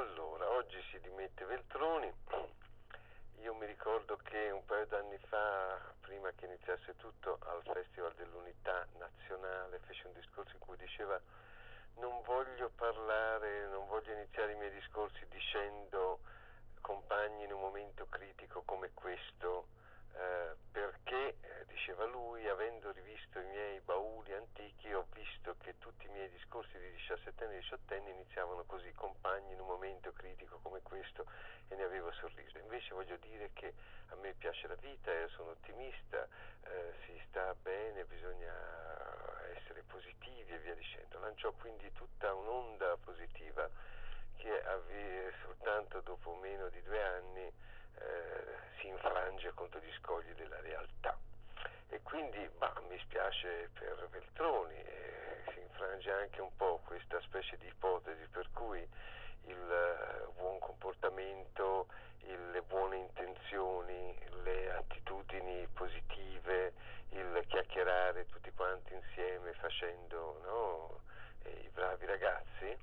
Allora, oggi si dimette Veltroni. Io mi ricordo che un paio d'anni fa, prima che iniziasse tutto, al Festival dell'Unità Nazionale fece un discorso in cui diceva: non voglio parlare, non voglio iniziare i miei discorsi dicendo compagni in un momento critico come questo, perché, diceva lui, avendo rivisto i miei bauli antichi, ho visto che tutti i miei discorsi di 17 anni e 18 anni iniziavano così: compagni in un momento critico come questo, e ne avevo sorriso. Invece voglio dire che a me piace la vita, sono ottimista, si sta bene, bisogna essere positivi e via dicendo. Lanciò quindi tutta un'onda positiva che soltanto dopo meno di 2 anni si infrange contro gli scogli della realtà. E quindi mi spiace per Veltroni, si infrange anche un po' questa specie di ipotesi per cui il buon comportamento, le buone intenzioni, le attitudini positive, il chiacchierare tutti quanti insieme facendo, no, i bravi ragazzi,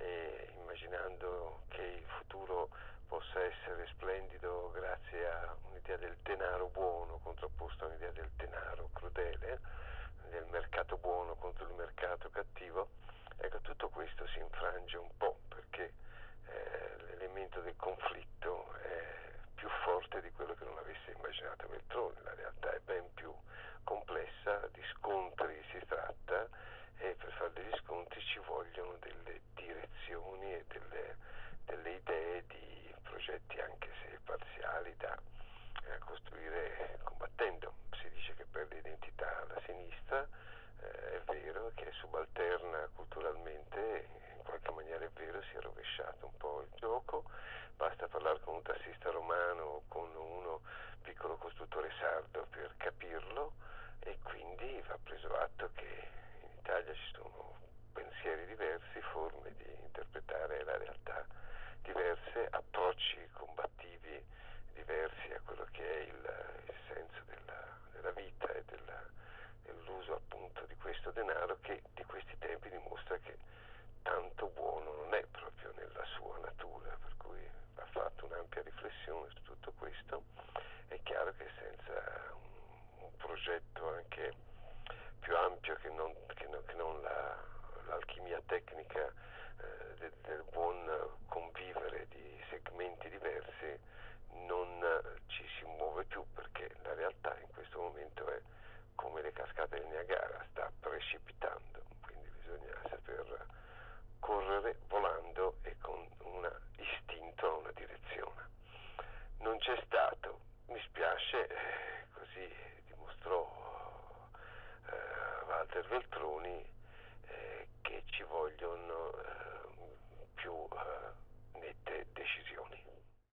immaginando che il futuro possa essere splendido grazie a un'idea del denaro buono contrapposto a un'idea del denaro crudele, del mercato buono contro il mercato cattivo. Ecco, tutto questo si infrange un po' perché l'elemento del conflitto è più forte di quello che non avesse immaginato Veltroni. La realtà è ben più complessa, di scontri si tratta, e per fare degli scontri ci vogliono delle direzioni e delle idee di progetti, anche se parziali, da costruire combattendo. Si dice che perde identità la sinistra, è vero che è subalterna culturalmente, in qualche maniera è vero, si è rovesciato un po' il gioco, basta parlare con un tassista romano o con uno piccolo costruttore sardo per capirlo, e quindi va preso atto che in Italia ci sono pensieri diversi, forme di interpretare la realtà diverse, approcci combattivi diversi a quello che è il senso della vita e dell'uso appunto di questo denaro, che di questi tempi dimostra che tanto buono non è proprio nella sua natura, per cui va fatta un'ampia riflessione su tutto questo. È chiaro che senza un progetto anche più ampio che non l'alchimia tecnica del buon convivere di segmenti diversi, non ci si muove più, perché la realtà in questo momento è come le cascate del Niagara, sta precipitando, quindi bisogna saper correre volando e con un istinto a una direzione. Non c'è stato, mi spiace, così dimostrò Walter Veltroni,